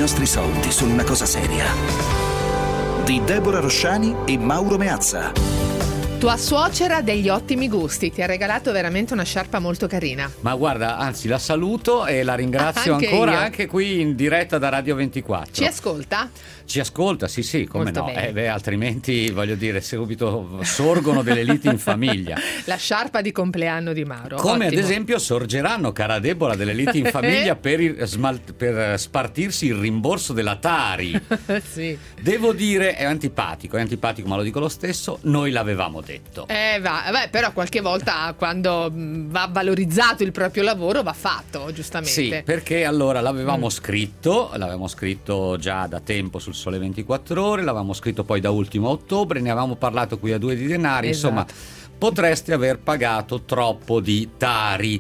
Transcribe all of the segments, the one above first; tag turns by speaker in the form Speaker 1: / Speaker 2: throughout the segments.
Speaker 1: nostri soldi sono una cosa seria. Di Deborah Rosciani e Mauro Meazza.
Speaker 2: Tua suocera degli ottimi gusti, ti ha regalato veramente una sciarpa molto carina.
Speaker 3: Ma guarda, anzi la saluto e la ringrazio ancora, anche qui in diretta da Radio 24.
Speaker 2: Ci ascolta?
Speaker 3: Ci ascolta, sì, come
Speaker 2: molto
Speaker 3: no. Altrimenti, voglio dire, subito sorgono delle liti in famiglia.
Speaker 2: La sciarpa di compleanno di Mauro.
Speaker 3: Come
Speaker 2: ottimo.
Speaker 3: ad esempio sorgeranno, cara Deborah, delle liti in famiglia per spartirsi il rimborso della Tari.
Speaker 2: Sì.
Speaker 3: Devo dire, è antipatico, ma lo dico lo stesso, noi l'avevamo detto.
Speaker 2: Però qualche volta quando va valorizzato il proprio lavoro va fatto, giustamente.
Speaker 3: Sì, perché allora l'avevamo scritto già da tempo sul Sole 24 Ore, l'avevamo scritto poi da ultimo a ottobre, ne avevamo parlato qui a Due di Denari,
Speaker 2: esatto.
Speaker 3: Insomma, potreste aver pagato troppo di Tari,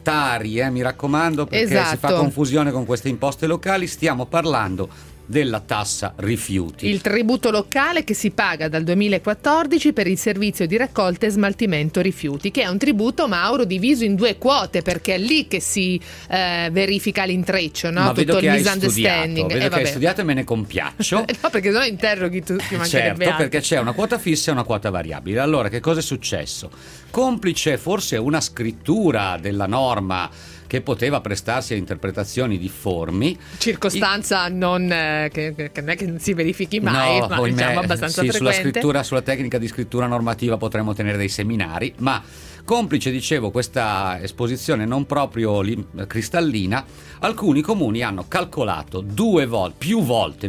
Speaker 3: mi raccomando, perché
Speaker 2: esatto.
Speaker 3: Si fa confusione con queste imposte locali. Stiamo parlando della tassa rifiuti.
Speaker 2: Il tributo locale che si paga dal 2014 per il servizio di raccolta e smaltimento rifiuti, che è un tributo, Mauro, diviso in 2 quote, perché è lì che si verifica l'intreccio, no?
Speaker 3: Ma
Speaker 2: tutto il
Speaker 3: Vedo
Speaker 2: misunderstanding.
Speaker 3: che hai studiato e me ne compiaccio.
Speaker 2: No, perché se no interroghi tu, ti mancherebbe
Speaker 3: certo,
Speaker 2: altro.
Speaker 3: perché c'è una quota fissa e una quota variabile. Allora, che cosa è successo? Complice forse una scrittura della norma che poteva prestarsi a interpretazioni difformi,
Speaker 2: circostanza che non è che non si verifichi mai,
Speaker 3: no,
Speaker 2: ma diciamo abbastanza frequente.
Speaker 3: Sulla tecnica di scrittura normativa potremmo tenere dei seminari, ma complice, dicevo, questa esposizione non proprio cristallina, alcuni comuni hanno calcolato più volte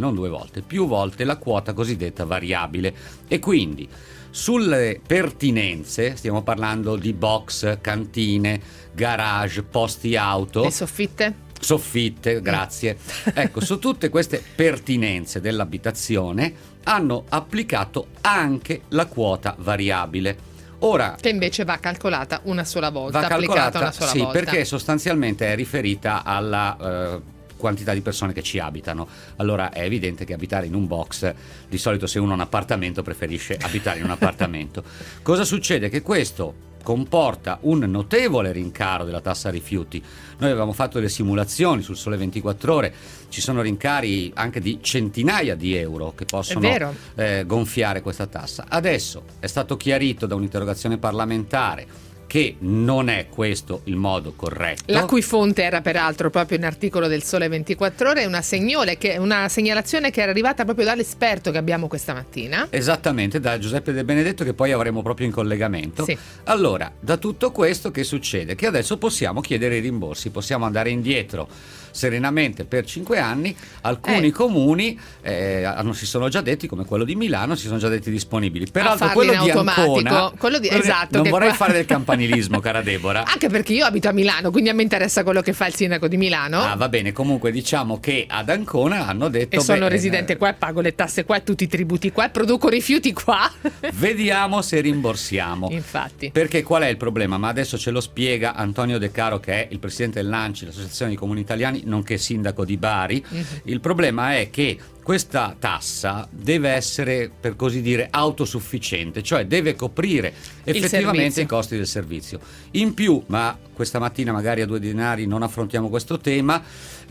Speaker 3: la quota cosiddetta variabile, e quindi sulle pertinenze, stiamo parlando di box, cantine, garage, posti auto,
Speaker 2: le soffitte,
Speaker 3: grazie. Ecco, su tutte queste pertinenze dell'abitazione hanno applicato anche la quota variabile. Ora,
Speaker 2: che invece va calcolata una sola volta,
Speaker 3: applicata
Speaker 2: una sola
Speaker 3: sì,
Speaker 2: volta.
Speaker 3: perché sostanzialmente è riferita alla quantità di persone che ci abitano. Allora è evidente che abitare in un box, di solito se uno ha un appartamento preferisce abitare in un appartamento. Cosa succede? Che questo comporta un notevole rincaro della tassa rifiuti. Noi avevamo fatto le simulazioni sul Sole 24 Ore, ci sono rincari anche di centinaia di euro che possono gonfiare questa tassa. Adesso è stato chiarito da un'interrogazione parlamentare che non è questo il modo corretto.
Speaker 2: La cui fonte era peraltro proprio un articolo del Sole 24 Ore, una segnalazione che era arrivata proprio dall'esperto che abbiamo questa mattina.
Speaker 3: Esattamente, da Giuseppe De Benedetto, che poi avremo proprio in collegamento.
Speaker 2: Sì.
Speaker 3: Allora, da tutto questo che succede? Che adesso possiamo chiedere i rimborsi, possiamo andare indietro serenamente per 5 anni. Alcuni comuni si sono già detti, come quello di Milano, si sono già detti disponibili. Peraltro quello di Ancona,
Speaker 2: esatto,
Speaker 3: non vorrei fare del campanilismo, cara Deborah.
Speaker 2: Anche perché io abito a Milano, quindi a me interessa quello che fa il sindaco di Milano.
Speaker 3: Va bene, comunque diciamo che ad Ancona hanno detto
Speaker 2: e sono residente qua, pago le tasse qua, tutti i tributi qua, produco rifiuti qua.
Speaker 3: Vediamo se rimborsiamo.
Speaker 2: Infatti.
Speaker 3: Perché qual è il problema? Ma adesso ce lo spiega Antonio De Caro, che è il presidente dell'ANCI, l'Associazione dei Comuni Italiani, nonché sindaco di Bari. Il problema è che questa tassa deve essere, per così dire, autosufficiente, cioè deve coprire effettivamente i costi del servizio. In più, ma questa mattina magari a Due Denari non affrontiamo questo tema,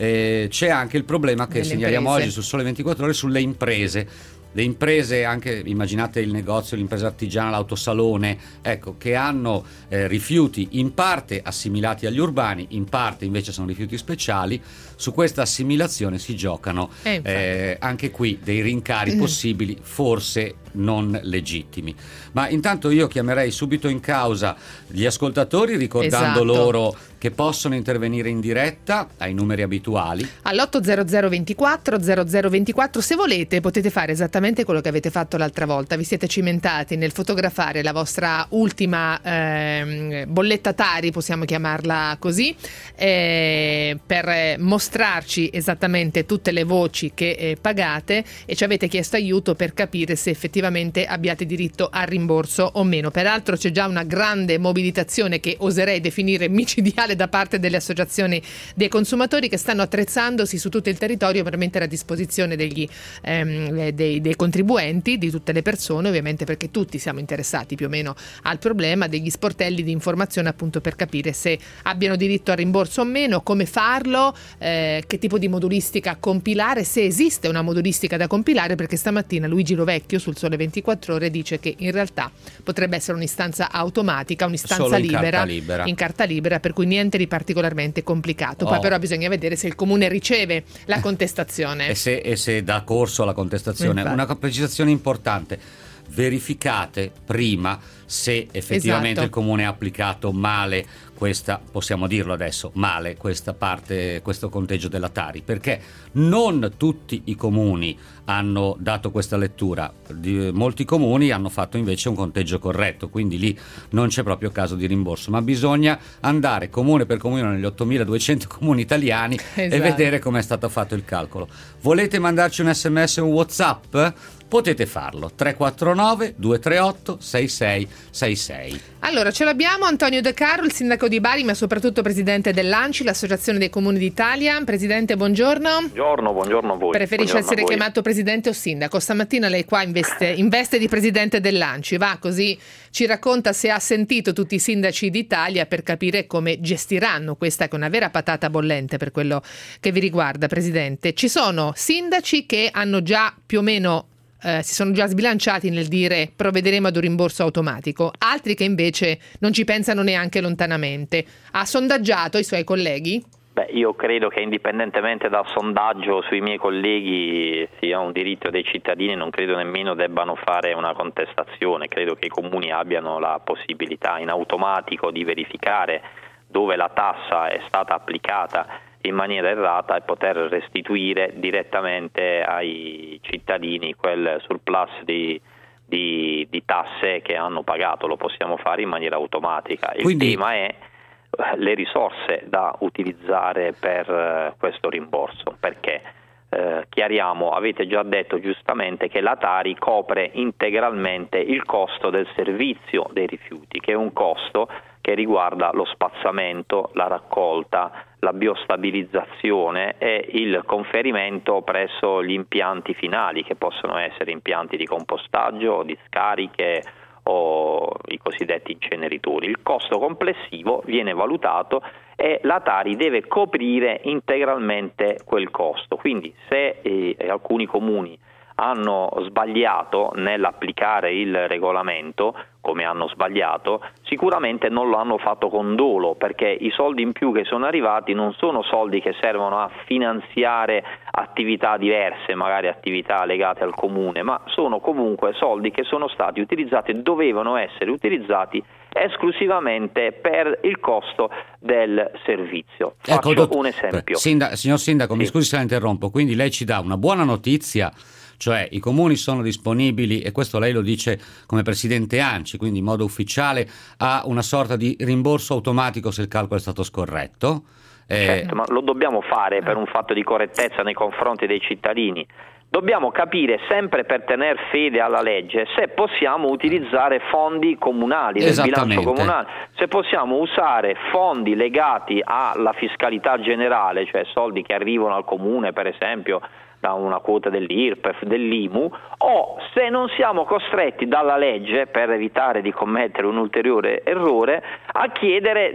Speaker 3: c'è anche il problema che segnaliamo oggi sul Sole 24 Ore sulle imprese. Le imprese, anche immaginate il negozio, l'impresa artigiana, l'autosalone, ecco, che hanno rifiuti in parte assimilati agli urbani, in parte invece sono rifiuti speciali. Su questa assimilazione si giocano anche qui dei rincari possibili, forse non legittimi. Ma intanto io chiamerei subito in causa gli ascoltatori, ricordando loro che possono intervenire in diretta ai numeri abituali
Speaker 2: all'800 24 0024. Se volete potete fare esattamente quello che avete fatto l'altra volta, vi siete cimentati nel fotografare la vostra ultima bolletta Tari, possiamo chiamarla così, per mostrarci esattamente tutte le voci che pagate, e ci avete chiesto aiuto per capire se effettivamente effettivamente abbiate diritto al rimborso o meno. Peraltro c'è già una grande mobilitazione che oserei definire micidiale da parte delle associazioni dei consumatori, che stanno attrezzandosi su tutto il territorio per mettere a disposizione dei contribuenti, di tutte le persone, ovviamente, perché tutti siamo interessati più o meno al problema, degli sportelli di informazione, appunto, per capire se abbiano diritto al rimborso o meno, come farlo, che tipo di modulistica compilare, se esiste una modulistica da compilare, perché stamattina Luigi Rovecchio sul Sole 24 Ore dice che in realtà potrebbe essere un'istanza automatica, un'istanza libera, in carta libera, per cui niente di particolarmente complicato. Poi però bisogna vedere se il comune riceve la contestazione
Speaker 3: e se dà corso alla contestazione. Una precisazione importante: verificate prima se effettivamente il comune ha applicato male questa, possiamo dirlo adesso, male questa parte, questo conteggio della Tari, perché non tutti i comuni hanno dato questa lettura, molti comuni hanno fatto invece un conteggio corretto, quindi lì non c'è proprio caso di rimborso, ma bisogna andare comune per comune negli 8.200 comuni italiani e vedere come è stato fatto il calcolo. Volete mandarci un SMS o un WhatsApp? Potete farlo, 349 238 6666.
Speaker 2: Allora, ce l'abbiamo Antonio De Caro, il sindaco di Bari, ma soprattutto presidente dell'ANCI, l'Associazione dei Comuni d'Italia. Presidente, buongiorno.
Speaker 4: Buongiorno a voi.
Speaker 2: Preferisce essere chiamato presidente o sindaco? Stamattina lei qua in veste di presidente dell'ANCI, va così, ci racconta se ha sentito tutti i sindaci d'Italia per capire come gestiranno questa, che è una vera patata bollente per quello che vi riguarda, presidente. Ci sono sindaci che hanno già più o meno si sono già sbilanciati nel dire provvederemo ad un rimborso automatico, altri che invece non ci pensano neanche lontanamente. Ha sondaggiato i suoi colleghi?
Speaker 4: Io credo che indipendentemente dal sondaggio sui miei colleghi sia un diritto dei cittadini, non credo nemmeno debbano fare una contestazione, credo che i comuni abbiano la possibilità in automatico di verificare dove la tassa è stata applicata in maniera errata e poter restituire direttamente ai cittadini quel surplus di tasse che hanno pagato. Lo possiamo fare in maniera automatica. Il tema è le risorse da utilizzare per questo rimborso, perché chiariamo, avete già detto giustamente che la Tari copre integralmente il costo del servizio dei rifiuti, che è un costo che riguarda lo spazzamento, la raccolta, la biostabilizzazione e il conferimento presso gli impianti finali, che possono essere impianti di compostaggio, di scariche o i cosiddetti inceneritori. Il costo complessivo viene valutato e la Tari deve coprire integralmente quel costo. Quindi se alcuni comuni hanno sbagliato nell'applicare il regolamento, come hanno sbagliato, sicuramente non lo hanno fatto con dolo, perché i soldi in più che sono arrivati non sono soldi che servono a finanziare attività diverse, magari attività legate al comune, ma sono comunque soldi che sono stati utilizzati e dovevano essere utilizzati esclusivamente per il costo del servizio. Faccio un esempio.
Speaker 3: Signor Sindaco, mi scusi se la interrompo, quindi lei ci dà una buona notizia, cioè i comuni sono disponibili, e questo lei lo dice come presidente ANCI, quindi in modo ufficiale, a una sorta di rimborso automatico se il calcolo è stato scorretto.
Speaker 4: Certo, ma lo dobbiamo fare per un fatto di correttezza nei confronti dei cittadini. Dobbiamo capire, sempre per tener fede alla legge, se possiamo utilizzare fondi comunali, del bilancio comunale, se possiamo usare fondi legati alla fiscalità generale, cioè soldi che arrivano al comune, per esempio da una quota dell'IRPEF, dell'IMU, o se non siamo costretti dalla legge, per evitare di commettere un ulteriore errore, a chiedere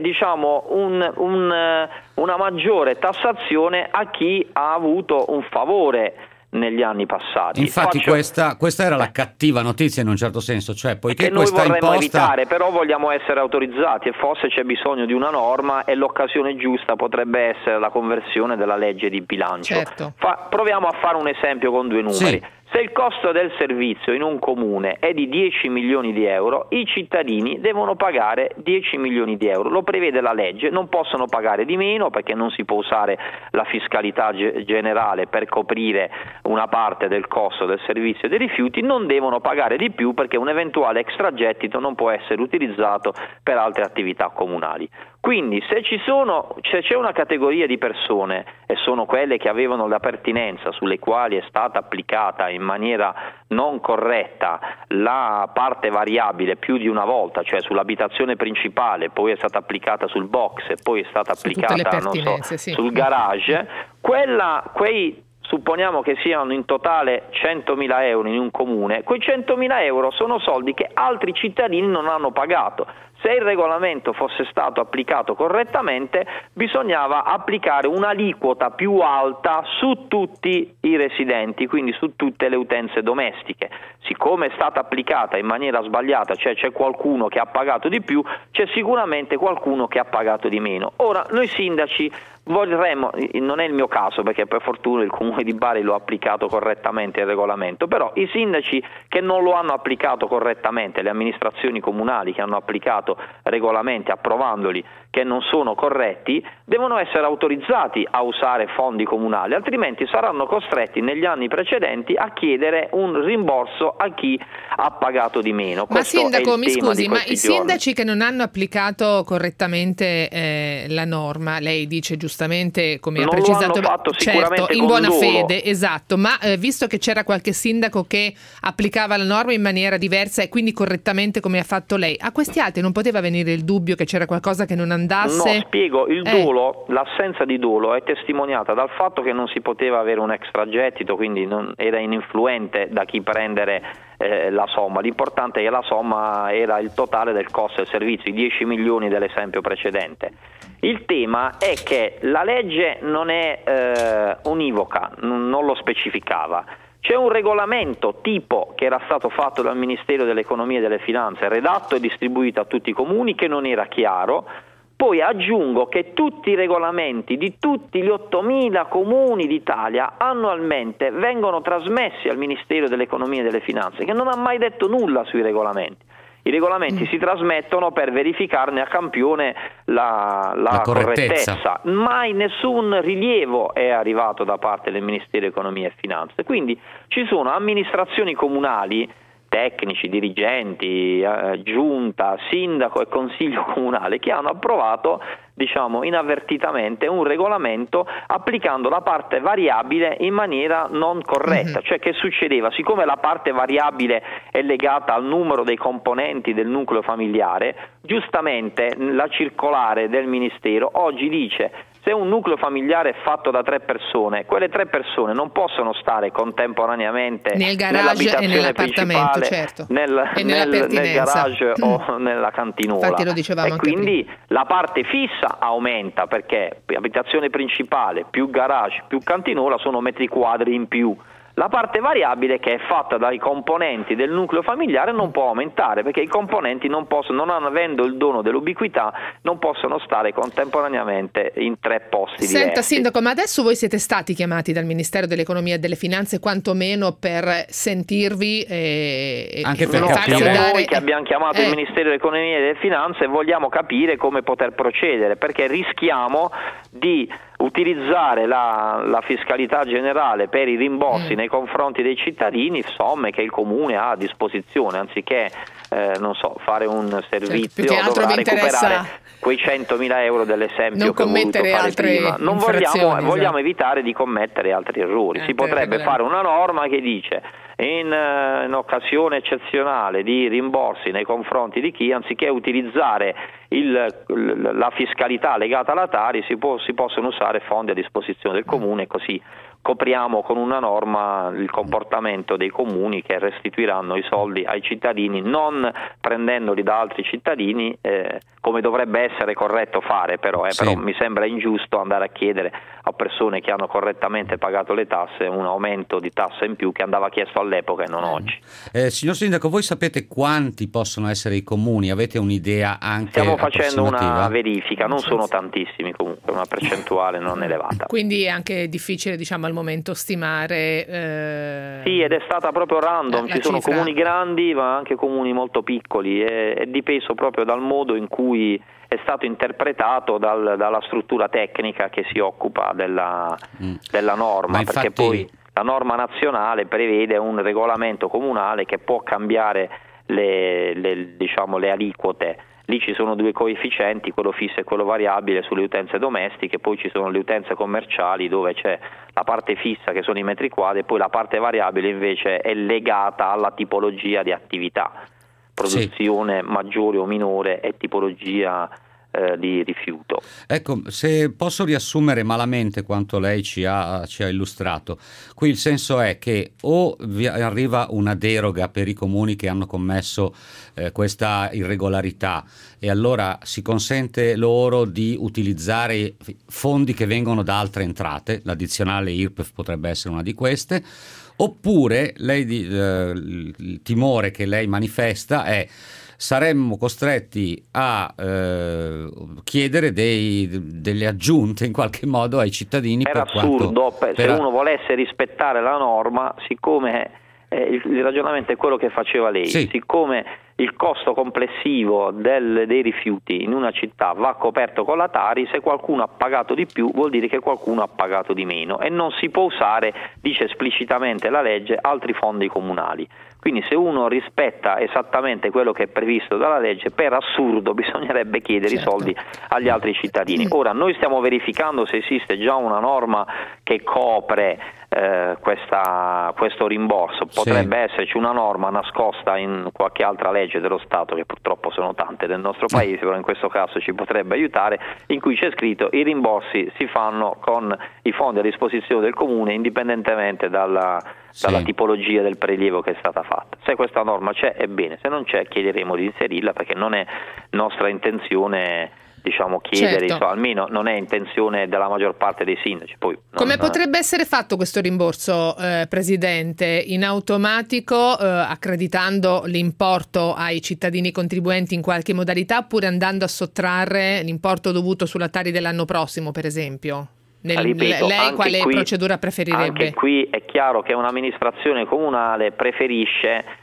Speaker 4: una maggiore tassazione a chi ha avuto un favore negli anni passati.
Speaker 3: Infatti questa era la cattiva notizia in un certo senso, cioè poiché
Speaker 4: noi
Speaker 3: questa
Speaker 4: vorremmo
Speaker 3: imposta
Speaker 4: evitare, però vogliamo essere autorizzati e forse c'è bisogno di una norma e l'occasione giusta potrebbe essere la conversione della legge di bilancio.
Speaker 2: Certo.
Speaker 4: Proviamo a fare un esempio con due numeri. Sì. Se il costo del servizio in un comune è di 10 milioni di euro, i cittadini devono pagare 10 milioni di euro. Lo prevede la legge, non possono pagare di meno perché non si può usare la fiscalità generale per coprire una parte del costo del servizio dei rifiuti, non devono pagare di più perché un eventuale extragettito non può essere utilizzato per altre attività comunali. Quindi se c'è una categoria di persone, e sono quelle che avevano la pertinenza, sulle quali è stata applicata in in maniera non corretta la parte variabile più di una volta, cioè sull'abitazione principale, poi è stata applicata sul box e poi è stata applicata sul garage, quei supponiamo che siano in totale 100.000 euro in un comune, quei 100.000 euro sono soldi che altri cittadini non hanno pagato. Se il regolamento fosse stato applicato correttamente, bisognava applicare un'aliquota più alta su tutti i residenti, quindi su tutte le utenze domestiche. Siccome è stata applicata in maniera sbagliata, cioè c'è qualcuno che ha pagato di più, c'è sicuramente qualcuno che ha pagato di meno. Ora, noi sindaci vorremmo, non è il mio caso perché per fortuna il Comune di Bari lo ha applicato correttamente il regolamento, però i sindaci che non lo hanno applicato correttamente, le amministrazioni comunali che hanno applicato regolamenti approvandoli che non sono corretti, devono essere autorizzati a usare fondi comunali, altrimenti saranno costretti negli anni precedenti a chiedere un rimborso a chi ha pagato di meno.
Speaker 2: Ma
Speaker 4: questo
Speaker 2: sindaco, mi scusi, ma i
Speaker 4: giorni.
Speaker 2: sindaci che non hanno applicato correttamente la norma, lei dice giustamente, come ha precisato,
Speaker 4: lo hanno fatto sicuramente
Speaker 2: certo, in buona
Speaker 4: dolo.
Speaker 2: fede, esatto, ma visto che c'era qualche sindaco che applicava la norma in maniera diversa e quindi correttamente come ha fatto lei, a questi altri non poteva venire il dubbio che c'era qualcosa che non andasse?
Speaker 4: No, spiego, il dolo, l'assenza di dolo è testimoniata dal fatto che non si poteva avere un extragettito, quindi era ininfluente da chi prendere la somma. L'importante è che la somma era il totale del costo del servizio, i 10 milioni dell'esempio precedente. Il tema è che la legge non è univoca, non lo specificava. C'è un regolamento tipo che era stato fatto dal Ministero dell'Economia e delle Finanze, redatto e distribuito a tutti i comuni, che non era chiaro. Poi aggiungo che tutti i regolamenti di tutti gli 8.000 comuni d'Italia annualmente vengono trasmessi al Ministero dell'Economia e delle Finanze, che non ha mai detto nulla sui regolamenti. I regolamenti si trasmettono per verificarne a campione la correttezza. Mai nessun rilievo è arrivato da parte del Ministero dell'Economia e Finanze. Quindi ci sono amministrazioni comunali, tecnici, dirigenti, giunta, sindaco e consiglio comunale che hanno approvato, diciamo, inavvertitamente un regolamento applicando la parte variabile in maniera non corretta. Cioè, che succedeva? Siccome la parte variabile è legata al numero dei componenti del nucleo familiare, giustamente la circolare del Ministero oggi dice: se un nucleo familiare è fatto da 3 persone, quelle 3 persone non possono stare contemporaneamente
Speaker 2: nel garage e nell'appartamento, certo,
Speaker 4: nel garage o nella cantinuola.
Speaker 2: Infatti lo dicevamo
Speaker 4: e
Speaker 2: anche
Speaker 4: quindi
Speaker 2: prima.
Speaker 4: La parte fissa aumenta perché abitazione principale più garage più cantinuola sono metri quadri in più. La parte variabile, che è fatta dai componenti del nucleo familiare, non può aumentare perché i componenti non avendo il dono dell'ubiquità, non possono stare contemporaneamente in 3 posti diversi.
Speaker 2: Senta sindaco, ma adesso voi siete stati chiamati dal Ministero dell'Economia e delle Finanze quantomeno per sentirvi
Speaker 3: anche per
Speaker 4: capire.
Speaker 3: capire.
Speaker 4: Noi che abbiamo chiamato il Ministero dell'Economia e delle Finanze vogliamo capire come poter procedere, perché rischiamo di utilizzare la fiscalità generale per i rimborsi nei confronti dei cittadini, somme che il comune ha a disposizione, anziché fare un servizio, dovrà recuperare quei 100.000 euro dell'esempio
Speaker 2: non
Speaker 4: che ho voluto fare
Speaker 2: altre
Speaker 4: prima. Non vogliamo evitare di commettere altri errori. Si potrebbe fare una norma che dice: in occasione eccezionale di rimborsi nei confronti di chi, anziché utilizzare la fiscalità legata alla Tari, si possono usare fondi a disposizione del comune, così copriamo con una norma il comportamento dei comuni che restituiranno i soldi ai cittadini, non prendendoli da altri cittadini, come dovrebbe essere corretto fare, però mi sembra ingiusto andare a chiedere a persone che hanno correttamente pagato le tasse un aumento di tassa in più che andava chiesto all'epoca e non oggi.
Speaker 3: Signor Sindaco, voi sapete quanti possono essere i comuni? Avete un'idea anche?
Speaker 4: Stiamo facendo una verifica, non sono tantissimi comunque, una percentuale non elevata.
Speaker 2: Quindi è anche difficile, diciamo, al momento stimare.
Speaker 4: Sì, ed è stata proprio random, ci sono comuni grandi ma anche comuni molto piccoli, è dipeso proprio dal modo in cui è stato interpretato dalla struttura tecnica che si occupa della norma,
Speaker 3: infatti,
Speaker 4: perché poi la norma nazionale prevede un regolamento comunale che può cambiare le aliquote lì ci sono due coefficienti, quello fisso e quello variabile sulle utenze domestiche, poi ci sono le utenze commerciali dove c'è la parte fissa che sono i metri quadri e poi la parte variabile invece è legata alla tipologia di attività, produzione maggiore o minore e tipologia di rifiuto.
Speaker 3: Ecco, se posso riassumere malamente quanto lei ci ha illustrato, qui il senso è che o vi arriva una deroga per i comuni che hanno commesso questa irregolarità e allora si consente loro di utilizzare fondi che vengono da altre entrate, l'addizionale IRPEF potrebbe essere una di queste, oppure il timore che lei manifesta è saremmo costretti a chiedere delle aggiunte in qualche modo ai cittadini.
Speaker 4: È assurdo, se uno volesse rispettare la norma, siccome il ragionamento è quello che faceva lei, siccome il costo complessivo dei rifiuti in una città va coperto con la Tari, se qualcuno ha pagato di più vuol dire che qualcuno ha pagato di meno e non si può usare, dice esplicitamente la legge, altri fondi comunali. Quindi se uno rispetta esattamente quello che è previsto dalla legge, per assurdo bisognerebbe chiedere i soldi agli altri cittadini. Ora noi stiamo verificando se esiste già una norma che copre questo rimborso. Potrebbe esserci una norma nascosta in qualche altra legge dello Stato, che purtroppo sono tante del nostro paese, però in questo caso ci potrebbe aiutare, in cui c'è scritto i rimborsi si fanno con i fondi a disposizione del comune indipendentemente dalla tipologia del prelievo che è stata fatta. Se questa norma c'è è bene, se non c'è chiederemo di inserirla, perché non è nostra intenzione chiedere, almeno non è intenzione della maggior parte dei sindaci. Poi
Speaker 2: come potrebbe essere fatto questo rimborso, Presidente? In automatico, accreditando l'importo ai cittadini contribuenti in qualche modalità, oppure andando a sottrarre l'importo dovuto sulla Tari dell'anno prossimo, per esempio?
Speaker 4: Ripeto,
Speaker 2: lei quale procedura preferirebbe?
Speaker 4: Anche qui è chiaro che un'amministrazione comunale preferisce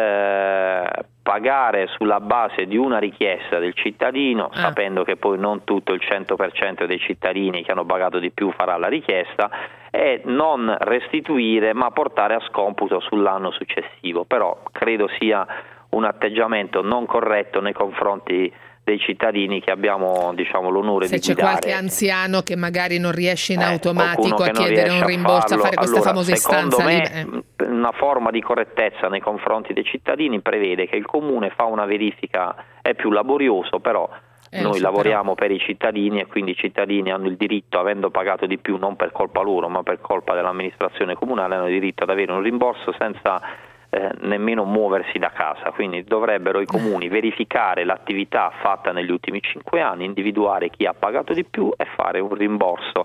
Speaker 4: pagare sulla base di una richiesta del cittadino, sapendo che poi non tutto il 100% dei cittadini che hanno pagato di più farà la richiesta, e non restituire ma portare a scomputo sull'anno successivo. Però credo sia un atteggiamento non corretto nei confronti dei cittadini che abbiamo l'onore di guidare.
Speaker 2: Se c'è qualche anziano che magari non riesce in automatico a chiedere un rimborso, a fare questa famosa istanza lì.
Speaker 4: Una forma di correttezza nei confronti dei cittadini prevede che il comune fa una verifica, è più laborioso, però noi lavoriamo per i cittadini e quindi i cittadini hanno il diritto, avendo pagato di più non per colpa loro ma per colpa dell'amministrazione comunale, hanno il diritto ad avere un rimborso senza nemmeno muoversi da casa. Quindi dovrebbero i comuni verificare l'attività fatta negli ultimi 5 anni, individuare chi ha pagato di più e fare un rimborso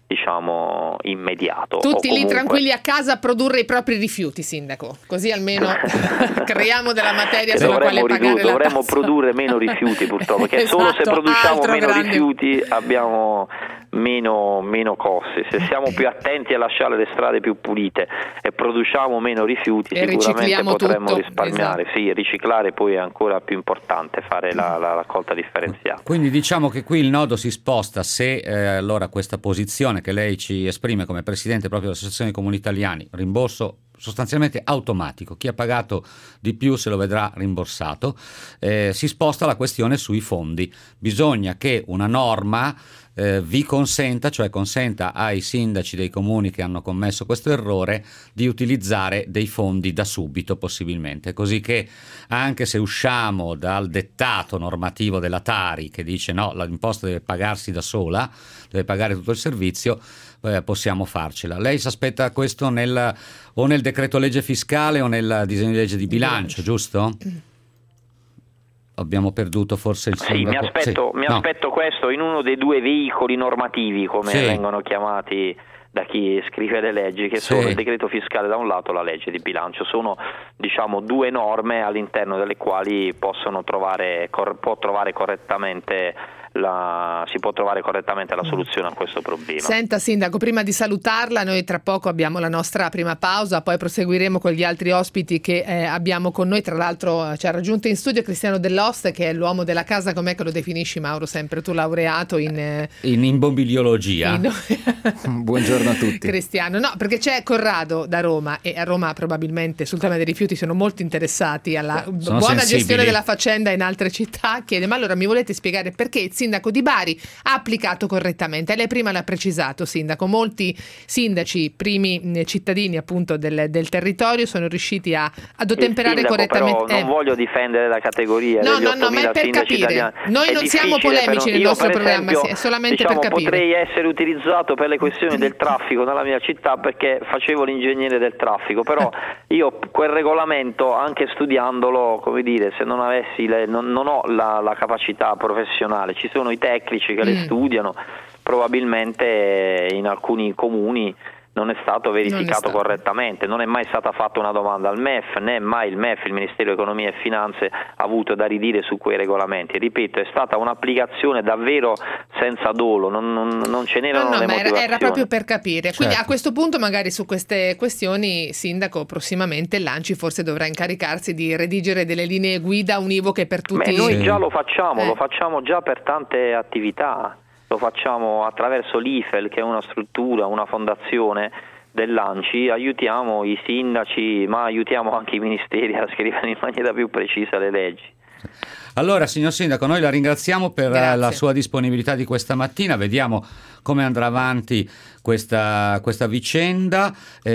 Speaker 4: immediato.
Speaker 2: Tutti lì tranquilli a casa a produrre i propri rifiuti, Sindaco, così almeno creiamo della materia sulla quale pagare la
Speaker 4: dovremmo
Speaker 2: tassa.
Speaker 4: Produrre meno rifiuti purtroppo, perché solo se produciamo meno rifiuti abbiamo meno costi. Se siamo più attenti a lasciare le strade più pulite e produciamo meno rifiuti, e sicuramente potremmo risparmiare. Sì, riciclare poi è ancora più importante, fare la raccolta differenziata.
Speaker 3: Quindi diciamo che qui il nodo si sposta se allora questa posizione che lei ci esprime come presidente proprio dell'Associazione dei Comuni Italiani, rimborso sostanzialmente automatico, chi ha pagato di più se lo vedrà rimborsato, si sposta la questione sui fondi. Bisogna che una norma vi consenta, cioè consenta ai sindaci dei comuni che hanno commesso questo errore di utilizzare dei fondi da subito possibilmente, così che anche se usciamo dal dettato normativo della Tari che dice no, l'imposta deve pagarsi da sola, deve pagare tutto il servizio, possiamo farcela. Lei si aspetta questo o nel decreto legge fiscale o nel disegno di legge di bilancio, giusto? Abbiamo perduto forse il sindaco.
Speaker 4: Mi aspetto questo in uno dei due veicoli normativi, come vengono chiamati da chi scrive le leggi, che sono il decreto fiscale da un lato e la legge di bilancio. Sono due norme all'interno delle quali può trovare correttamente si può trovare correttamente la soluzione a questo problema.
Speaker 2: Senta Sindaco, prima di salutarla, noi tra poco abbiamo la nostra prima pausa, poi proseguiremo con gli altri ospiti che abbiamo con noi. Tra l'altro ci ha raggiunto in studio Cristiano Dell'Oste, che è l'uomo della casa. Com'è che lo definisci, Mauro, sempre tu laureato in
Speaker 3: immobiliologia?
Speaker 5: Buongiorno a tutti.
Speaker 2: Cristiano, no, perché c'è Corrado da Roma, e a Roma probabilmente sul tema dei rifiuti sono molto interessati alla buona gestione della faccenda in altre città. Chiede: ma allora mi volete spiegare perché il sindaco di Bari ha applicato correttamente? Lei prima l'ha precisato, sindaco, molti sindaci, primi cittadini appunto del territorio, sono riusciti ad ottemperare correttamente.
Speaker 4: Però non voglio difendere la categoria
Speaker 2: no,
Speaker 4: degli 8.000
Speaker 2: ma è per capire
Speaker 4: italiani.
Speaker 2: Noi non siamo polemici nel nostro programma, è solamente per capire.
Speaker 4: Potrei essere utilizzato per le questioni del traffico nella mia città, perché facevo l'ingegnere del traffico, però io quel regolamento, anche studiandolo, come dire, se non avessi non ho la capacità professionale, ci sono i tecnici che le studiano, probabilmente in alcuni comuni non è stato verificato correttamente, non è mai stata fatta una domanda al MEF, né mai il MEF, il Ministero dell'Economia e Finanze, ha avuto da ridire su quei regolamenti. Ripeto, è stata un'applicazione davvero senza dolo, non ce n'erano le motivazioni.
Speaker 2: Era proprio per capire. Quindi a questo punto magari su queste questioni, sindaco, prossimamente l'ANCI forse dovrà incaricarsi di redigere delle linee guida univoche per tutti.
Speaker 4: Noi già lo facciamo già per tante attività. Lo facciamo attraverso l'IFEL, che è una struttura, una fondazione dell'ANCI, aiutiamo i sindaci, ma aiutiamo anche i ministeri a scrivere in maniera più precisa le leggi.
Speaker 3: Allora, signor Sindaco, noi la ringraziamo per la sua disponibilità di questa mattina, vediamo come andrà avanti questa vicenda.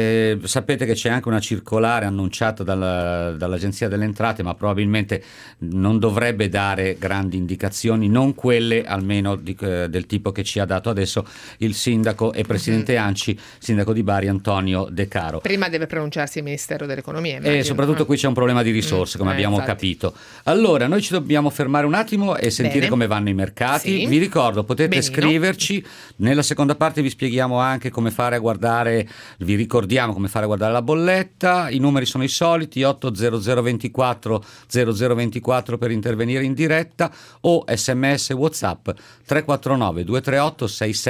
Speaker 3: Sapete che c'è anche una circolare annunciata dall'Agenzia delle Entrate, ma probabilmente non dovrebbe dare grandi indicazioni, non quelle almeno del tipo che ci ha dato adesso il sindaco e presidente ANCI, sindaco di Bari, Antonio De Caro.
Speaker 2: Prima deve pronunciarsi il Ministero dell'Economia.
Speaker 3: E soprattutto qui c'è un problema di risorse, come abbiamo capito. Allora, noi ci dobbiamo fermare un attimo e sentire come vanno i mercati.
Speaker 2: Sì.
Speaker 3: Vi ricordo, potete scriverci. Nella seconda parte vi spieghiamo anche come fare a guardare, vi ricordiamo come fare a guardare la bolletta. I numeri sono i soliti: 80024 0024 per intervenire in diretta, o SMS WhatsApp 349 238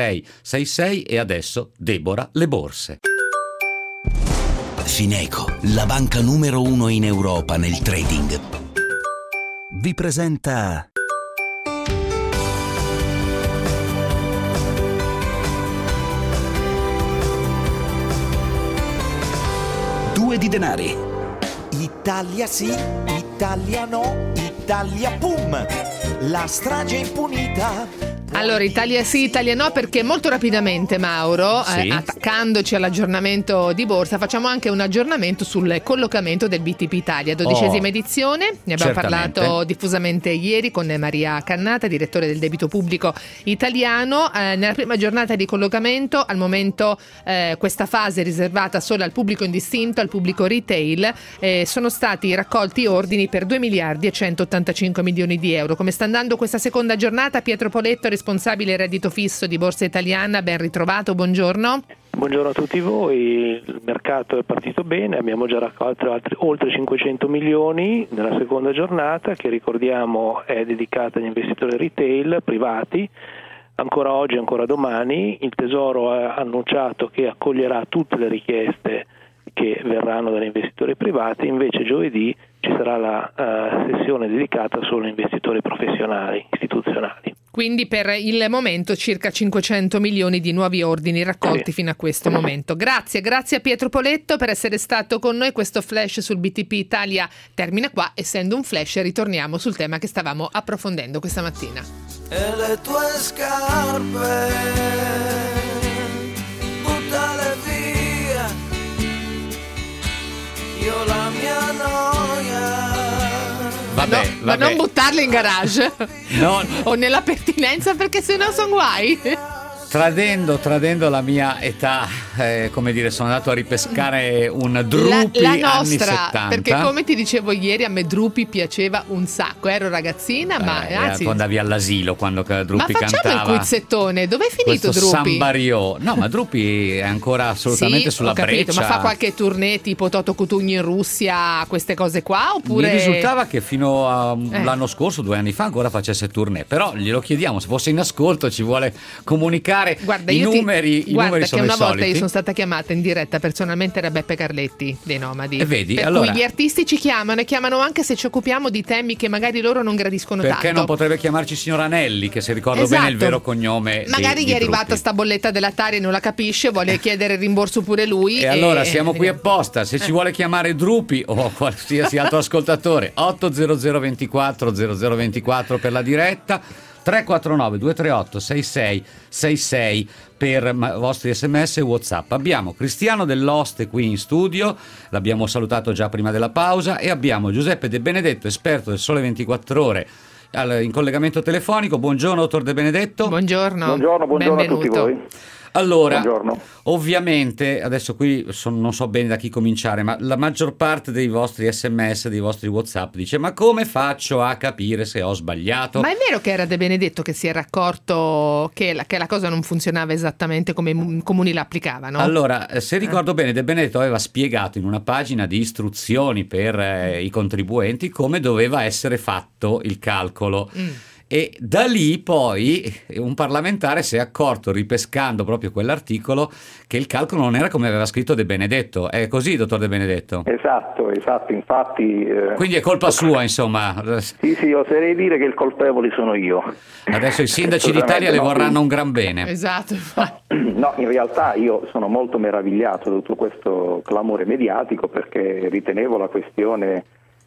Speaker 3: 6666. E adesso Deborah, le borse.
Speaker 1: Fineco, la banca numero 1 in Europa nel trading, vi presenta Due di denari.
Speaker 6: Italia sì, Italia no, Italia pum, la strage impunita.
Speaker 2: Allora, Italia sì, Italia no, perché molto rapidamente, Mauro, attaccandoci all'aggiornamento di borsa, facciamo anche un aggiornamento sul collocamento del BTP Italia, 12ª edizione. Ne abbiamo parlato diffusamente ieri con Maria Cannata, direttore del debito pubblico italiano. Nella prima giornata di collocamento, al momento questa fase è riservata solo al pubblico indistinto, al pubblico retail. Sono stati raccolti ordini per 2 miliardi e 185 milioni di euro. Come sta andando questa seconda giornata? Pietro Poletto, responsabile reddito fisso di Borsa Italiana, ben ritrovato, buongiorno.
Speaker 7: Buongiorno a tutti voi. Il mercato è partito bene, abbiamo già raccolto oltre 500 milioni nella seconda giornata, che ricordiamo è dedicata agli investitori retail privati. Ancora oggi, ancora domani, il Tesoro ha annunciato che accoglierà tutte le richieste che verranno dagli investitori privati. Invece giovedì ci sarà la sessione dedicata solo agli investitori professionali, istituzionali.
Speaker 2: Quindi per il momento circa 500 milioni di nuovi ordini raccolti fino a questo momento. Grazie a Pietro Poletto per essere stato con noi. Questo flash sul BTP Italia termina qua. Essendo un flash, ritorniamo sul tema che stavamo approfondendo questa mattina.
Speaker 6: E le tue scarpe, buttale via, io la mia noia.
Speaker 3: Vabbè.
Speaker 2: Ma non buttarle in garage o nella pertinenza, perché sennò sono guai.
Speaker 3: Tradendo la mia età come dire, sono andato a ripescare un Drupi
Speaker 2: la
Speaker 3: anni
Speaker 2: nostra,
Speaker 3: 70.
Speaker 2: perché come ti dicevo ieri, a me Drupi piaceva un sacco. Ero ragazzina, ma anzi,
Speaker 3: tu andavi all'asilo quando Drupi
Speaker 2: ma facciamo
Speaker 3: cantava
Speaker 2: il quizzettone. Dov'è finito
Speaker 3: questo
Speaker 2: Drupi?
Speaker 3: Sambario. No, ma Drupi è ancora assolutamente
Speaker 2: Sì,
Speaker 3: sulla
Speaker 2: ho capito,
Speaker 3: breccia.
Speaker 2: ma fa qualche tournée tipo Toto Cutugno in Russia, queste cose qua, oppure
Speaker 3: Mi risultava che fino all'anno scorso, 2 anni fa, ancora facesse tournée. Però glielo chiediamo, se fosse in ascolto ci vuole comunicare.
Speaker 2: Guarda,
Speaker 3: I
Speaker 2: io
Speaker 3: numeri
Speaker 2: guarda che
Speaker 3: sono
Speaker 2: una
Speaker 3: i
Speaker 2: volta
Speaker 3: soliti.
Speaker 2: io sono stata chiamata in diretta personalmente da Beppe Carletti dei Nomadi.
Speaker 3: E vedi,
Speaker 2: per
Speaker 3: allora,
Speaker 2: cui gli artisti ci chiamano e chiamano anche se ci occupiamo di temi che magari loro non gradiscono
Speaker 3: perché
Speaker 2: tanto.
Speaker 3: non potrebbe chiamarci signor Anelli, che se ricordo bene è il vero cognome
Speaker 2: magari
Speaker 3: di
Speaker 2: gli è arrivata
Speaker 3: Drupi.
Speaker 2: sta bolletta della Tari e non la capisce, vuole chiedere il rimborso pure lui.
Speaker 3: E allora siamo qui apposta, se ci vuole chiamare Drupi o qualsiasi altro ascoltatore, 800 24 0024 per la diretta, 349 238 6666 per vostri sms e WhatsApp. Abbiamo Cristiano dell'Oste qui in studio, l'abbiamo salutato già prima della pausa, e abbiamo Giuseppe De Benedetto, esperto del Sole 24 Ore, in collegamento telefonico. Buongiorno dottor De Benedetto.
Speaker 2: Buongiorno.
Speaker 8: Buongiorno a tutti voi.
Speaker 3: Allora,
Speaker 8: Buongiorno.
Speaker 3: ovviamente, adesso qui non so bene da chi cominciare, ma la maggior parte dei vostri sms, dei vostri WhatsApp dice: ma come faccio a capire se ho sbagliato?
Speaker 2: Ma è vero che era De Benedetto che si era accorto che la cosa non funzionava esattamente come i comuni la applicavano?
Speaker 3: Allora, se ricordo bene, De Benedetto aveva spiegato in una pagina di istruzioni per i contribuenti come doveva essere fatto il calcolo. E da lì poi un parlamentare si è accorto, ripescando proprio quell'articolo, che il calcolo non era come aveva scritto De Benedetto. È così, dottor De Benedetto?
Speaker 8: Esatto, infatti.
Speaker 3: Quindi è colpa sua, insomma.
Speaker 8: Sì, oserei dire che il colpevole sono io.
Speaker 3: Adesso i sindaci d'Italia le vorranno un gran bene.
Speaker 2: Esatto.
Speaker 8: No, in realtà io sono molto meravigliato da tutto questo clamore mediatico, perché ritenevo la questione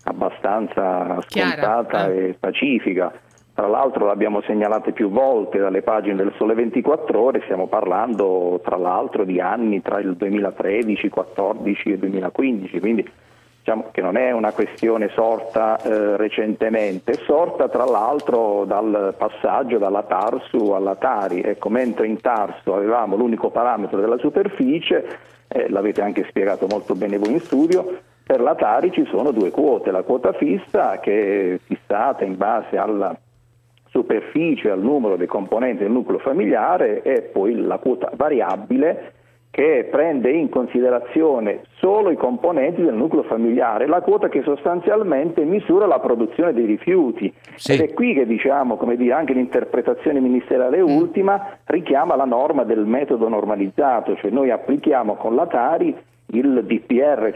Speaker 8: abbastanza scontata e pacifica. Tra l'altro l'abbiamo segnalata più volte dalle pagine del Sole 24 Ore, stiamo parlando tra l'altro di anni tra il 2013, 14 e 2015, quindi diciamo che non è una questione sorta recentemente, è sorta tra l'altro dal passaggio dalla Tarsu alla Tari. Ecco, mentre in Tarsu avevamo l'unico parametro della superficie, l'avete anche spiegato molto bene voi in studio, per la Tari ci sono 2 quote, la quota fissa che è fissata in base alla superficie, al numero dei componenti del nucleo familiare, e poi la quota variabile che prende in considerazione solo i componenti del nucleo familiare, la quota che sostanzialmente misura la produzione dei rifiuti.
Speaker 3: Sì.
Speaker 8: Ed è qui che diciamo, come dire, anche l'interpretazione ministeriale ultima richiama la norma del metodo normalizzato, cioè noi applichiamo con la Tari il DPR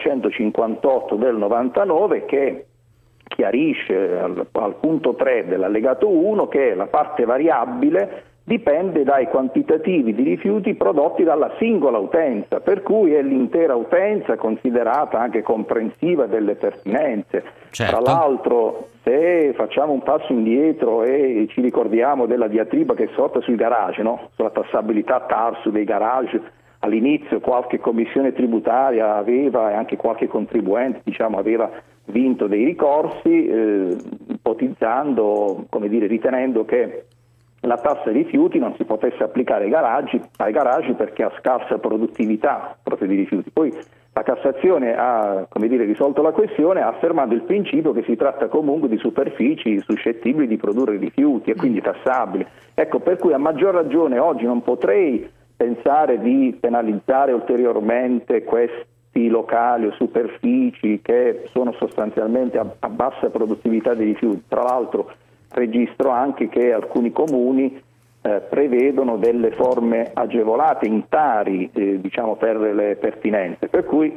Speaker 8: 158 del 99 che chiarisce al punto 3 dell'allegato 1 che la parte variabile dipende dai quantitativi di rifiuti prodotti dalla singola utenza, per cui è l'intera utenza considerata anche comprensiva delle pertinenze.
Speaker 3: Certo.
Speaker 8: Tra l'altro, se facciamo un passo indietro e ci ricordiamo della diatriba che è sorta sui garage, no? Sulla tassabilità Tarsu dei garage, all'inizio qualche commissione tributaria aveva, e anche qualche contribuente aveva vinto dei ricorsi, ipotizzando, ritenendo che la tassa rifiuti non si potesse applicare ai garaggi perché ha scarsa produttività proprio di rifiuti. Poi la Cassazione ha risolto la questione affermando il principio che si tratta comunque di superfici suscettibili di produrre rifiuti e quindi tassabili. Ecco, per cui a maggior ragione oggi non potrei pensare di penalizzare ulteriormente questi locali o superfici che sono sostanzialmente a bassa produttività dei rifiuti. Tra l'altro registro anche che alcuni comuni prevedono delle forme agevolate in Tari per le pertinenze, per cui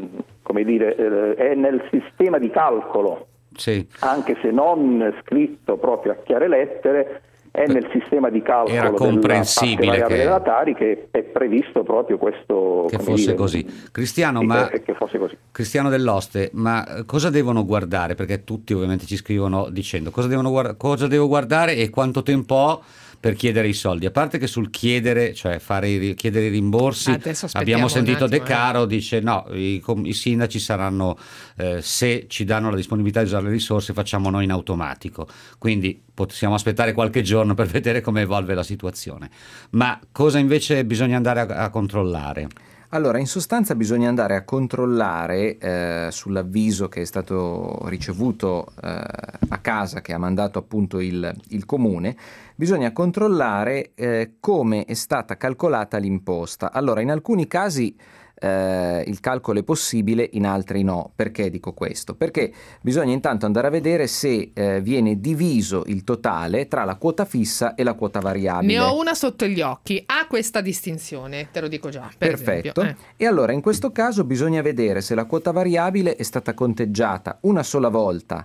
Speaker 8: è nel sistema di calcolo,
Speaker 3: sì,
Speaker 8: anche se non scritto proprio a chiare lettere, è nel sistema di calcolo
Speaker 3: era comprensibile
Speaker 8: della parte della Tari che è previsto proprio questo,
Speaker 3: che fosse così. Cristiano,
Speaker 8: che fosse così.
Speaker 3: Cristiano dell'Oste, ma cosa devono guardare? Perché tutti ovviamente ci scrivono dicendo cosa devo guardare e quanto tempo ho per chiedere i soldi, a parte che sul chiedere, cioè chiedere i rimborsi, abbiamo sentito De Caro dice no, i sindaci saranno se ci danno la disponibilità di usare le risorse facciamo noi in automatico, quindi possiamo aspettare qualche giorno per vedere come evolve la situazione. Ma cosa invece bisogna andare a controllare?
Speaker 5: Allora, in sostanza bisogna andare a controllare sull'avviso che è stato ricevuto a casa, che ha mandato appunto il comune, bisogna controllare come è stata calcolata l'imposta. Allora, in alcuni casi il calcolo è possibile, in altri no. Perché dico questo? Perché bisogna intanto andare a vedere se viene diviso il totale tra la quota fissa e la quota variabile.
Speaker 2: Ne ho una sotto gli occhi, ha questa distinzione, te lo dico già.
Speaker 5: Perfetto.
Speaker 2: Esempio.
Speaker 5: E allora in questo caso bisogna vedere se la quota variabile è stata conteggiata una sola volta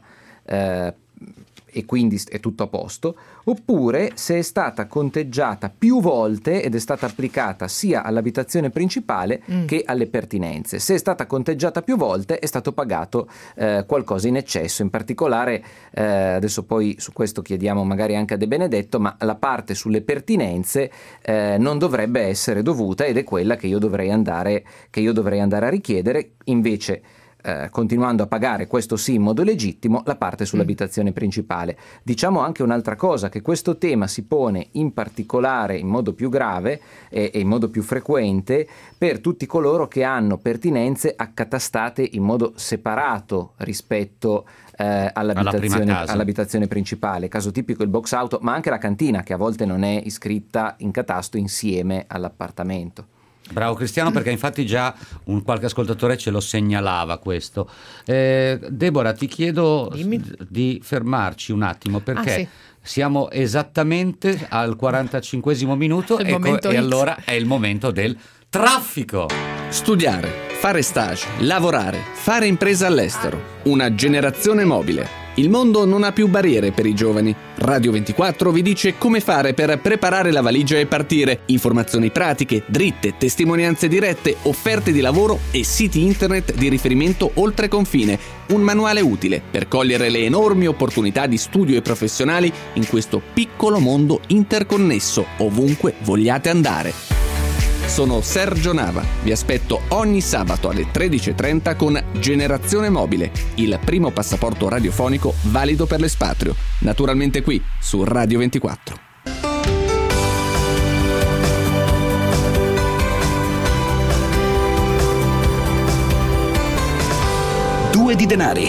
Speaker 5: e quindi è tutto a posto, oppure se è stata conteggiata più volte ed è stata applicata sia all'abitazione principale che alle pertinenze. Se è stata conteggiata più volte è stato pagato qualcosa in eccesso, in particolare adesso poi su questo chiediamo magari anche a De Benedetto, ma la parte sulle pertinenze non dovrebbe essere dovuta ed è quella che io dovrei andare a richiedere, invece continuando a pagare, questo sì in modo legittimo, la parte sull'abitazione principale. Diciamo anche un'altra cosa, che questo tema si pone in particolare in modo più grave e in modo più frequente per tutti coloro che hanno pertinenze accatastate in modo separato rispetto all'abitazione principale. Caso tipico il box auto, ma anche la cantina, che a volte non è iscritta in catasto insieme all'appartamento.
Speaker 3: Bravo Cristiano, perché infatti già un qualche ascoltatore ce lo segnalava questo. Deborah, ti chiedo di fermarci un attimo, perché siamo esattamente al 45esimo minuto e allora è il momento del traffico.
Speaker 9: Studiare, fare stage, lavorare, fare impresa all'estero. Una generazione mobile. Il mondo non ha più barriere per i giovani. Radio 24 vi dice come fare per preparare la valigia e partire. Informazioni pratiche, dritte, testimonianze dirette, offerte di lavoro e siti internet di riferimento oltre confine. Un manuale utile per cogliere le enormi opportunità di studio e professionali in questo piccolo mondo interconnesso, ovunque vogliate andare. Sono Sergio Nava, vi aspetto ogni sabato alle 13.30 con Generazione Mobile, il primo passaporto radiofonico valido per l'espatrio, naturalmente qui su Radio 24.
Speaker 1: Due di denari.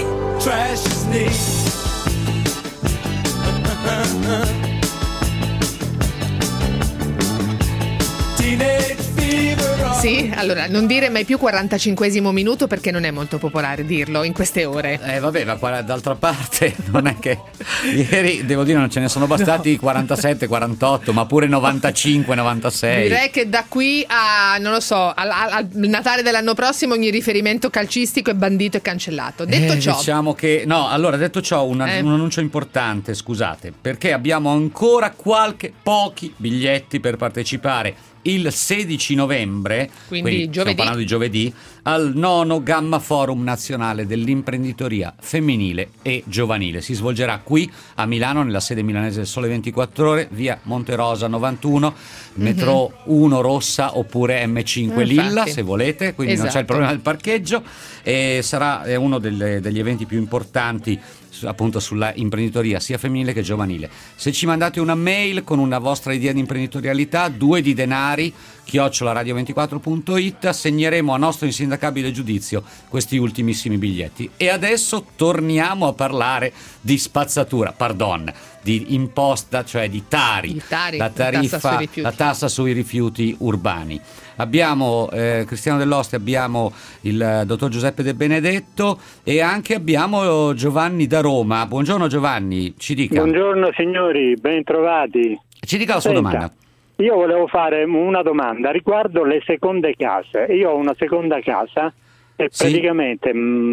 Speaker 2: Sì, allora non dire mai più 45esimo minuto, perché non è molto popolare dirlo in queste ore.
Speaker 3: Vabbè, ma d'altra parte non è che ieri, devo dire, non ce ne sono bastati 47, 48, ma pure 95, 96.
Speaker 2: Direi che da qui a, non lo so, al Natale dell'anno prossimo ogni riferimento calcistico è bandito e cancellato. Detto ciò,
Speaker 3: diciamo che no, allora detto ciò un annuncio importante, scusate, perché abbiamo ancora pochi biglietti per partecipare il 16 novembre, quindi giovedì, stiamo parlando di giovedì, al 9° Gamma Forum Nazionale dell'Imprenditoria Femminile e Giovanile. Si svolgerà qui a Milano, nella sede milanese del Sole 24 Ore, via Monterosa 91, metro 1 rossa oppure M5 lilla, se volete, quindi non c'è il problema del parcheggio, e sarà uno degli eventi più importanti appunto sulla imprenditoria sia femminile che giovanile. Se ci mandate una mail con una vostra idea di imprenditorialità, 2 di denari @radio24.it, assegneremo a nostro insindacabile giudizio questi ultimissimi biglietti. E adesso torniamo a parlare di spazzatura, di imposta, cioè di Tari, la tariffa, la tassa sui rifiuti urbani. Abbiamo Cristiano Dell'Ostia, abbiamo il dottor Giuseppe De Benedetto e anche abbiamo Giovanni da Roma. Buongiorno Giovanni, ci dica.
Speaker 10: Buongiorno signori, ben trovati.
Speaker 3: Ci dica la sua domanda.
Speaker 10: Io volevo fare una domanda riguardo le seconde case. Io ho una seconda casa e praticamente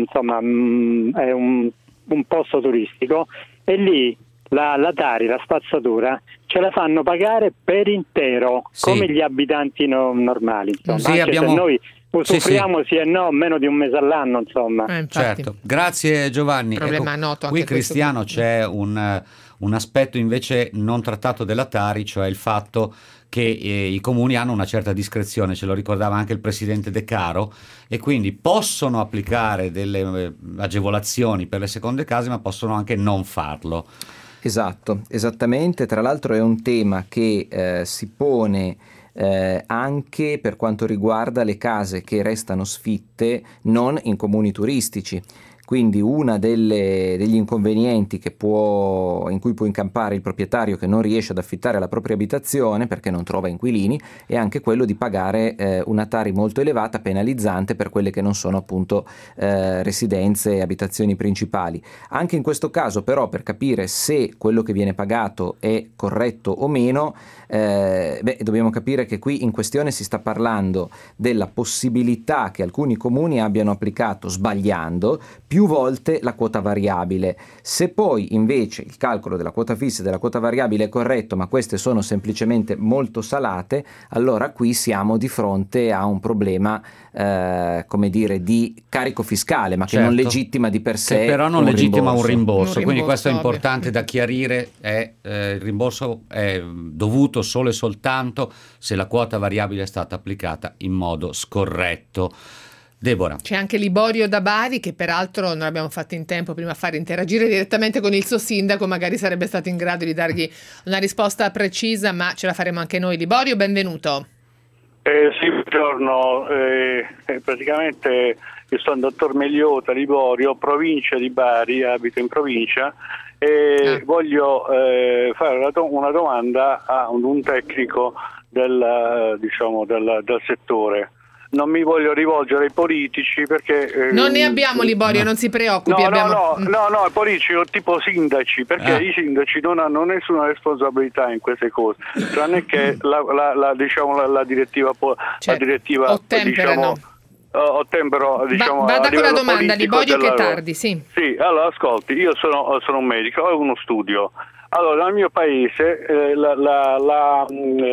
Speaker 10: è un posto turistico e lì la Tari, la spazzatura, ce la fanno pagare per intero, come gli abitanti normali. Insomma, anche se noi usufruiamo sì e no meno di un mese all'anno, insomma.
Speaker 3: Certo, grazie Giovanni.
Speaker 2: Problema noto
Speaker 3: qui
Speaker 2: anche
Speaker 3: Cristiano, c'è un aspetto invece non trattato della Tari, cioè il fatto che i comuni hanno una certa discrezione, ce lo ricordava anche il presidente De Caro, e quindi possono applicare delle agevolazioni per le seconde case, ma possono anche non farlo.
Speaker 5: Esatto, esattamente. Tra l'altro è un tema che si pone anche per quanto riguarda le case che restano sfitte non in comuni turistici. Quindi una degli inconvenienti in cui può incampare il proprietario che non riesce ad affittare la propria abitazione perché non trova inquilini è anche quello di pagare una Tari molto elevata, penalizzante per quelle che non sono appunto residenze e abitazioni principali. Anche in questo caso però, per capire se quello che viene pagato è corretto o meno, dobbiamo capire che qui in questione si sta parlando della possibilità che alcuni comuni abbiano applicato, sbagliando, più volte la quota variabile. Se poi invece il calcolo della quota fissa e della quota variabile è corretto, ma queste sono semplicemente molto salate, allora qui siamo di fronte a un problema di carico fiscale, ma che non legittima di per sé,
Speaker 3: che però non legittima un rimborso. Quindi questo è
Speaker 2: ovvio.
Speaker 3: importante da chiarire, il rimborso è dovuto solo e soltanto se la quota variabile è stata applicata in modo scorretto. Deborah.
Speaker 2: C'è anche Liborio da Bari, che peraltro non abbiamo fatto in tempo prima a far interagire direttamente con il suo sindaco, magari sarebbe stato in grado di dargli una risposta precisa, ma ce la faremo anche noi. Liborio, benvenuto.
Speaker 11: Sì, buongiorno. Praticamente io sono il dottor Megliota, Liborio, provincia di Bari, abito in provincia e voglio fare una domanda a un tecnico del settore. Non mi voglio rivolgere ai politici perché...
Speaker 2: non ne abbiamo, Liborio, non si preoccupi.
Speaker 11: No, i politici tipo sindaci, perché i sindaci non hanno nessuna responsabilità in queste cose, tranne che la direttiva...
Speaker 2: Cioè, la direttiva ottemperano. Vada con la domanda, Liborio, che è tardi, sì.
Speaker 11: Sì, allora ascolti, io sono un medico, ho uno studio. Allora, nel mio paese la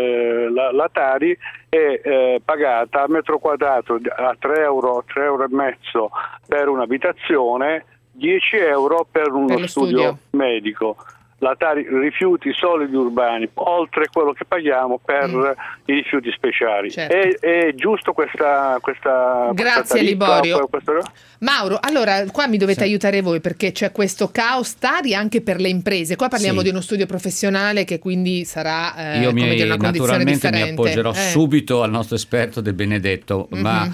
Speaker 11: Tari è pagata a metro quadrato a 3 euro e mezzo per un'abitazione, 10 euro per uno studio medico. La Tari rifiuti solidi urbani, oltre quello che paghiamo per i rifiuti speciali.
Speaker 2: Certo.
Speaker 11: È giusto questa
Speaker 2: Grazie, Liborio. Mauro, allora qua mi dovete aiutare voi, perché c'è questo caos Tari anche per le imprese. Qua parliamo di uno studio professionale che quindi sarà
Speaker 3: io
Speaker 2: una condizione differente.
Speaker 3: Mi appoggerò subito al nostro esperto De Benedetto, ma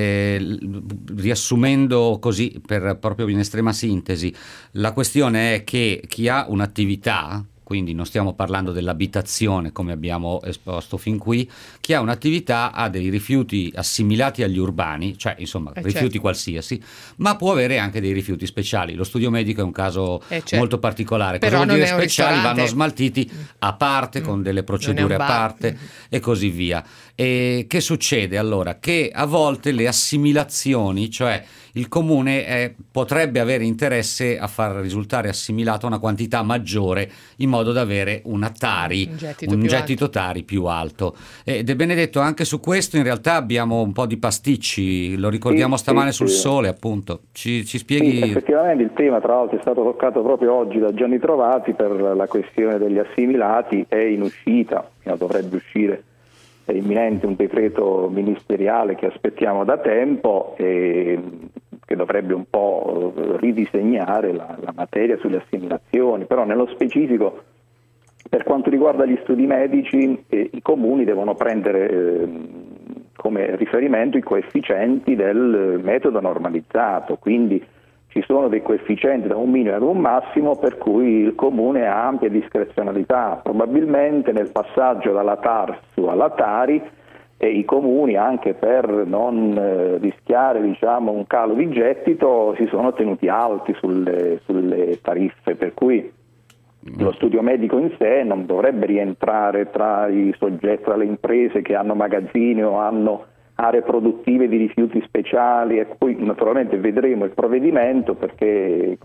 Speaker 3: riassumendo così proprio in estrema sintesi, la questione è che chi ha un'attività, quindi non stiamo parlando dell'abitazione come abbiamo esposto fin qui, chi ha un'attività ha dei rifiuti assimilati agli urbani, cioè insomma rifiuti qualsiasi, ma può avere anche dei rifiuti speciali. Lo studio medico è un caso molto particolare.
Speaker 2: Però
Speaker 3: cosa vuol dire speciali? Vanno smaltiti a parte, con delle procedure a parte e così via. E che succede allora? Che a volte le assimilazioni, cioè il comune potrebbe avere interesse a far risultare assimilata una quantità maggiore in modo da avere una Tari, un gettito Tari più alto. De Benedetto, anche su questo in realtà abbiamo un po' di pasticci, lo ricordiamo stamane sul Sole, appunto. Ci spieghi?
Speaker 8: Sì, effettivamente il tema tra l'altro è stato toccato proprio oggi da Gianni Trovati per la questione degli assimilati, è in uscita, dovrebbe uscire. È imminente un decreto ministeriale che aspettiamo da tempo e che dovrebbe un po' ridisegnare la materia sulle assimilazioni, però nello specifico per quanto riguarda gli studi medici i comuni devono prendere come riferimento i coefficienti del metodo normalizzato, quindi ci sono dei coefficienti da un minimo ad un massimo per cui il comune ha ampia discrezionalità. Probabilmente nel passaggio dalla TARSU alla Tari i comuni, anche per non rischiare un calo di gettito, si sono tenuti alti sulle tariffe, per cui lo studio medico in sé non dovrebbe rientrare tra i soggetti, tra le imprese che hanno magazzini o hanno aree produttive di rifiuti speciali, e poi naturalmente vedremo il provvedimento, perché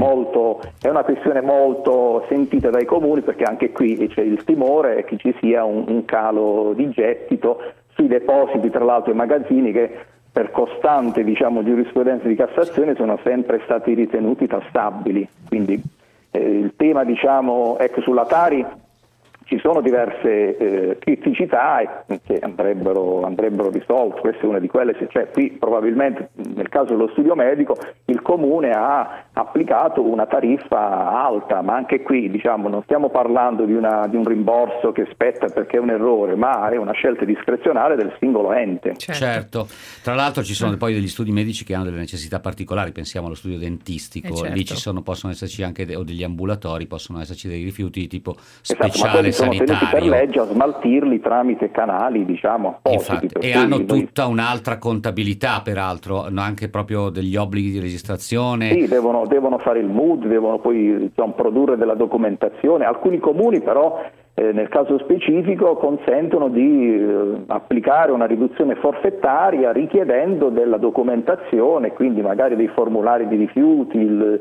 Speaker 8: è una questione molto sentita dai comuni, perché anche qui c'è il timore che ci sia un calo di gettito sui depositi, tra l'altro i magazzini che per costante giurisprudenza di Cassazione sono sempre stati ritenuti tassabili. Quindi il tema sulla Tari ci sono diverse criticità che andrebbero risolte. Questa è una di quelle. Qui probabilmente nel caso dello studio medico il comune ha applicato una tariffa alta, ma anche qui diciamo non stiamo parlando di un rimborso che spetta perché è un errore, ma è una scelta discrezionale del singolo ente.
Speaker 3: Certo. Tra l'altro ci sono poi degli studi medici che hanno delle necessità particolari, pensiamo allo studio dentistico,
Speaker 2: certo.
Speaker 3: Lì possono esserci anche o degli ambulatori, possono esserci dei rifiuti di tipo
Speaker 8: Esatto,
Speaker 3: speciale,
Speaker 8: ma sono tenuti per
Speaker 3: sanitario.
Speaker 8: legge a smaltirli tramite canali diciamo appositi.
Speaker 3: Infatti, e hanno tutta un'altra contabilità, peraltro, hanno anche proprio degli obblighi di registrazione.
Speaker 8: Sì, devono fare il MUD, devono poi produrre della documentazione. Alcuni comuni però nel caso specifico consentono di applicare una riduzione forfettaria richiedendo della documentazione, quindi magari dei formulari di rifiuti,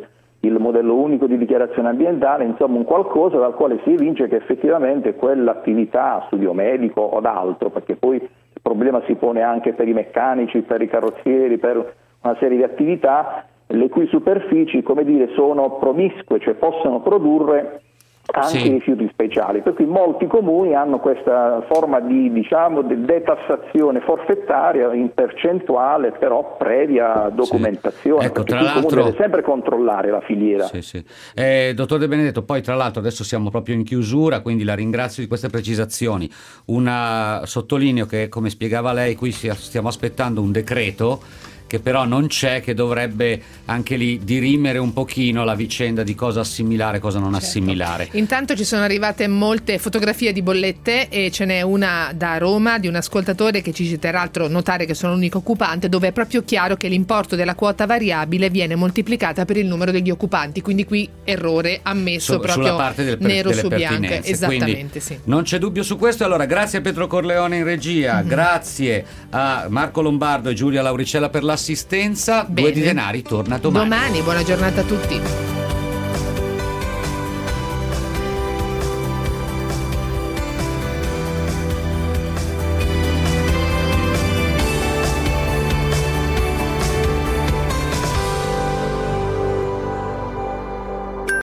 Speaker 8: il modello unico di dichiarazione ambientale, insomma un qualcosa dal quale si evince che effettivamente quell'attività, studio medico o d'altro, perché poi il problema si pone anche per i meccanici, per i carrozzieri, per una serie di attività, le cui superfici, come dire, sono promiscue, cioè possono produrre anche rifiuti speciali, per cui molti comuni hanno questa forma di detassazione forfettaria in percentuale, però previa documentazione.
Speaker 3: Ecco, tra
Speaker 8: il
Speaker 3: l'altro
Speaker 8: comune deve sempre controllare la filiera.
Speaker 3: Dottor De Benedetto, poi tra l'altro adesso siamo proprio in chiusura, quindi la ringrazio di queste precisazioni. Sottolineo che, come spiegava lei, qui stiamo aspettando un decreto che però non c'è, che dovrebbe anche lì dirimere un pochino la vicenda di cosa assimilare e cosa non assimilare.
Speaker 2: Intanto ci sono arrivate molte fotografie di bollette e ce n'è una da Roma di un ascoltatore che ci dice, peraltro notare che sono l'unico occupante, dove è proprio chiaro che l'importo della quota variabile viene moltiplicata per il numero degli occupanti, quindi qui errore ammesso proprio
Speaker 3: sulla parte
Speaker 2: nero
Speaker 3: delle
Speaker 2: su bianco.
Speaker 3: pertinenze.
Speaker 2: Esattamente,
Speaker 3: quindi
Speaker 2: sì.
Speaker 3: Non c'è dubbio su questo. Allora grazie a Pietro Corleone in regia, grazie a Marco Lombardo e Giulia Lauricella per l'assistenza.
Speaker 2: Bene.
Speaker 3: Due di Denari torna domani.
Speaker 2: Buona giornata a tutti.